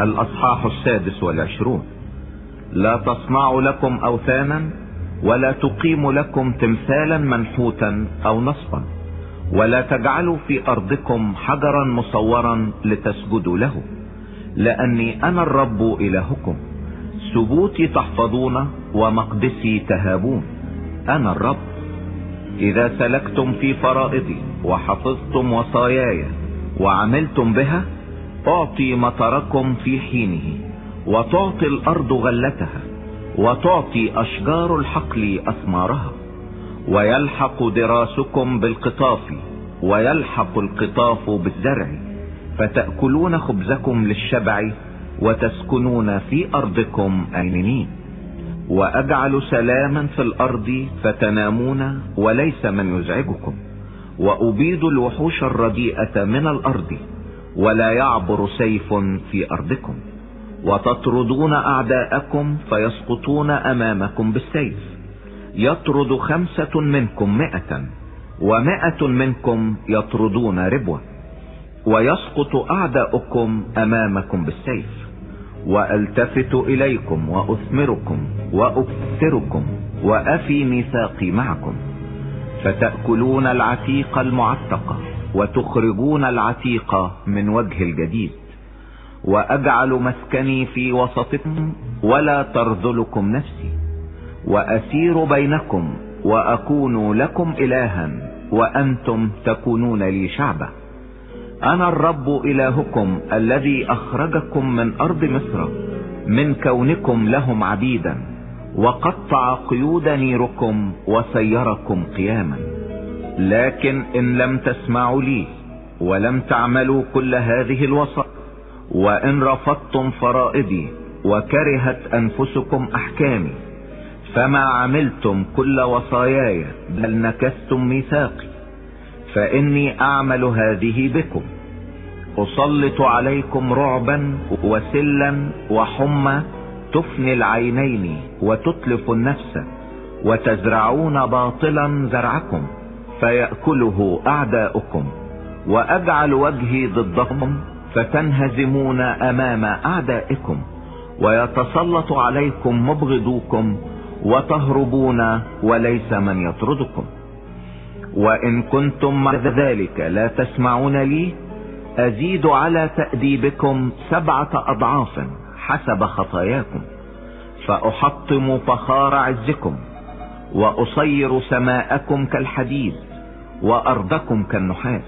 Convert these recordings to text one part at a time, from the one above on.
الأصحاح 26. لا تصنعوا لكم أوثانا، ولا تقيموا لكم تمثالا منحوتا أو نصبا، ولا تجعلوا في أرضكم حجرا مصورا لتسجدوا له، لأني أنا الرب إلهكم. سبوتي تحفظون ومقدسي تهابون، أنا الرب. إذا سلكتم في فرائضي وحفظتم وصاياي وعملتم بها، أعطي مطركم في حينه، وتعطي الأرض غلتها، وتعطي أشجار الحقل أثمارها، ويلحق دراسكم بالقطاف، ويلحق القطاف بالزرع، فتأكلون خبزكم للشبع، وتسكنون في أرضكم آمنين. وأجعل سلاما في الأرض فتنامون وليس من يزعجكم، وأبيد الوحوش الرديئة من الأرض، ولا يعبر سيف في أرضكم. وتطردون أعداءكم فيسقطون أمامكم بالسيف، يطرد 5 منكم 100، و100 منكم يطردون ربوة، ويسقط أعداؤكم أمامكم بالسيف. وألتفت إليكم وأثمركم وأكثركم وأفي ميثاقي معكم، فتأكلون العتيق المعتق، وتخرجون العتيق من وجه الجديد. وأجعل مسكني في وسطكم، ولا ترذلكم نفسي، وأسير بينكم، وأكون لكم إلها، وأنتم تكونون لي شعبا. أنا الرب إلهكم الذي أخرجكم من أرض مصر، من كونكم لهم عبيدا، وقطع قيود نيركم وسيركم قياما. لكن إن لم تسمعوا لي ولم تعملوا كل هذه الوصايا، وإن رفضتم فرائضي وكرهت أنفسكم أحكامي، فما عملتم كل وصاياي بل نكثتم ميثاقي، فإني أعمل هذه بكم: أسلط عليكم رعبا وسلا وحمى تفني العينين وتتلف النفس، وتزرعون باطلا زرعكم فيأكله أعداؤكم، وأجعل وجهي ضدكم فتنهزمون أمام أعدائكم، ويتسلط عليكم مبغضوكم، وتهربون وليس من يطردكم. وإن كنتم مع ذلك لا تسمعون لي، أزيد على تأديبكم 7 أضعاف حسب خطاياكم، فأحطم فخار عزكم، وأصير سماءكم كالحديد، وأرضكم كالنحاس،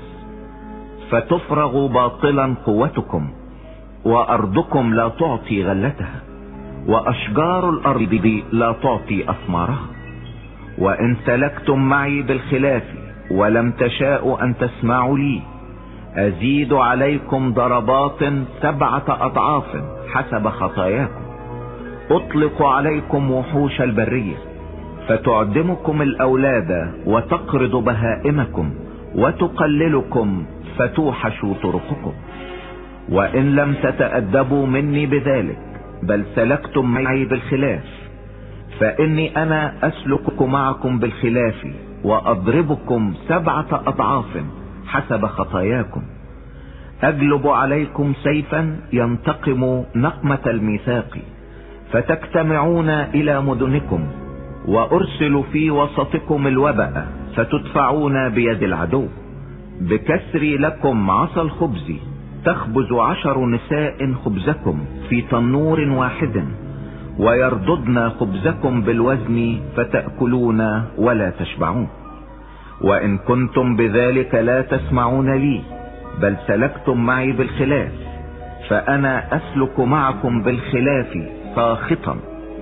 فتفرغ باطلا قوتكم، وأرضكم لا تعطي غلتها، وأشجار الأرض لا تعطي أثمارها. وإن سلكتم معي بالخلاف ولم تشاءوا أن تسمعوا لي، أزيد عليكم ضربات 7 أضعاف حسب خطاياكم. أطلق عليكم وحوش البرية، فتعدمكم الأولاد، وتقرض بهائمكم، وتقللكم، فتوحش طرقكم. وإن لم تتأدبوا مني بذلك بل سلكتم معي بالخلاف، فإني أنا أسلك معكم بالخلاف، وأضربكم 7 أضعاف حسب خطاياكم. أجلب عليكم سيفا ينتقم نقمة الميثاق، فتجتمعون إلى مدنكم، وأرسل في وسطكم الوباء، فتدفعون بيد العدو. بكسري لكم عصا الخبز تخبز 10 نساء خبزكم في تنور واحد، ويرددن خبزكم بالوزن، فتأكلون ولا تشبعون. وإن كنتم بذلك لا تسمعون لي بل سلكتم معي بالخلاف، فأنا أسلك معكم بالخلاف ساخطا،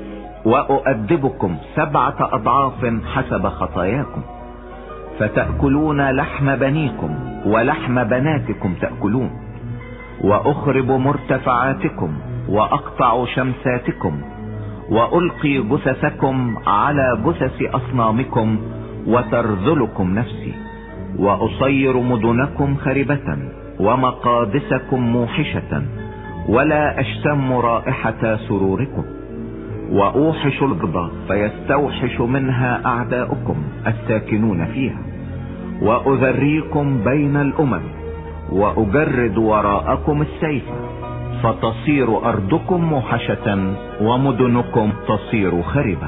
وأؤدبكم 7 أضعاف حسب خطاياكم. فتأكلون لحم بنيكم ولحم بناتكم تأكلون، وأخرب مرتفعاتكم، وأقطع شمساتكم، وألقي جثثكم على جثث أصنامكم، وترذلكم نفسي، وأصير مدنكم خربة، ومقادسكم موحشة، ولا أشتم رائحة سروركم. وأوحش الأرض فيستوحش منها أعداؤكم الساكنون فيها، وأذريكم بين الأمم، وأجرد وراءكم السيف، فتصير أرضكم موحشة ومدنكم تصير خربة.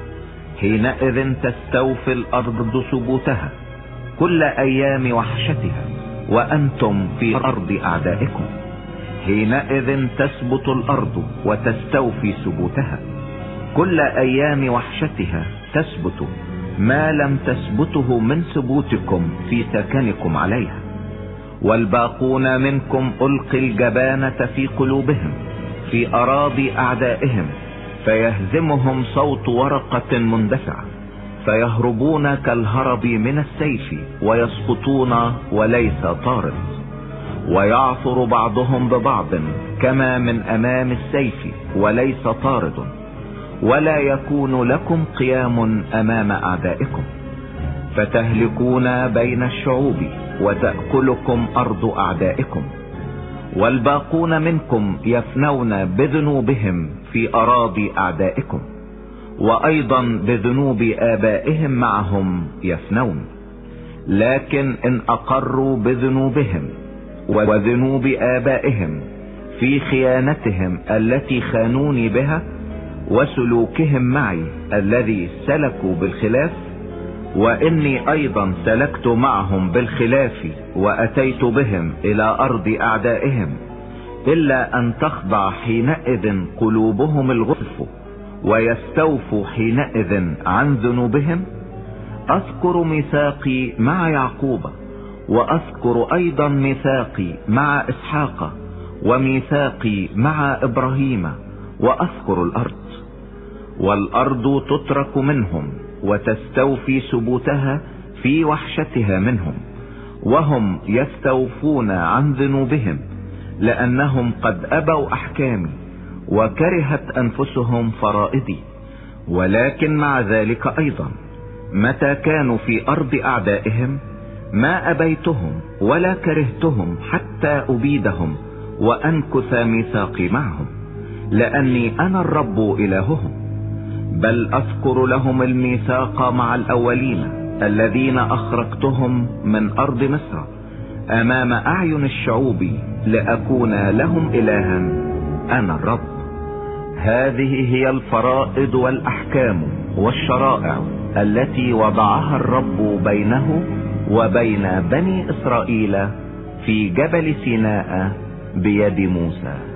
حينئذ تستوفي الأرض ثبوتها كل أيام وحشتها وأنتم في أرض أعدائكم. حينئذ تثبت الأرض وتستوفي ثبوتها كل أيام وحشتها، تثبت ما لم تثبته من ثبوتكم في سكنكم عليها. والباقون منكم ألقي الجبانة في قلوبهم في أراضي أعدائهم، فيهزمهم صوت ورقة مندفعة، فيهربون كالهرب من السيف ويسقطون وليس طارد. ويعثر بعضهم ببعض كما من أمام السيف وليس طارد، ولا يكون لكم قيام أمام أعدائكم. فتهلكون بين الشعوب وتأكلكم أرض أعدائكم. والباقون منكم يفنون بذنوبهم في أراضي أعدائكم، وأيضا بذنوب آبائهم معهم يفنون. لكن إن أقروا بذنوبهم وذنوب آبائهم في خيانتهم التي خانوني بها وسلوكهم معي الذي سلكوا بالخلاف، وإني أيضا سلكت معهم بالخلاف وأتيت بهم إلى أرض أعدائهم، إلا أن تخضع حينئذ قلوبهم الغلف ويستوفوا حينئذ عن ذنوبهم، أذكر ميثاقي مع يعقوب، وأذكر أيضا ميثاقي مع إسحاق، وميثاقي مع إبراهيم، وأذكر الأرض. والأرض تترك منهم وتستوفي ثبوتها في وحشتها منهم، وهم يستوفون عن ذنوبهم، لأنهم قد أبوا أحكامي وكرهت أنفسهم فرائدي. ولكن مع ذلك أيضا متى كانوا في أرض أعدائهم ما أبيتهم ولا كرهتهم حتى أبيدهم وأنكث ميثاقي معهم، لأني أنا الرب إلههم. بل أذكر لهم الميثاق مع الأولين الذين أخرجتهم من أرض مصر أمام أعين الشعوب، لأكون لهم إلها، أنا الرب. هذه هي الفرائض والأحكام والشرائع التي وضعها الرب بينه وبين بني إسرائيل في جبل سيناء بيد موسى.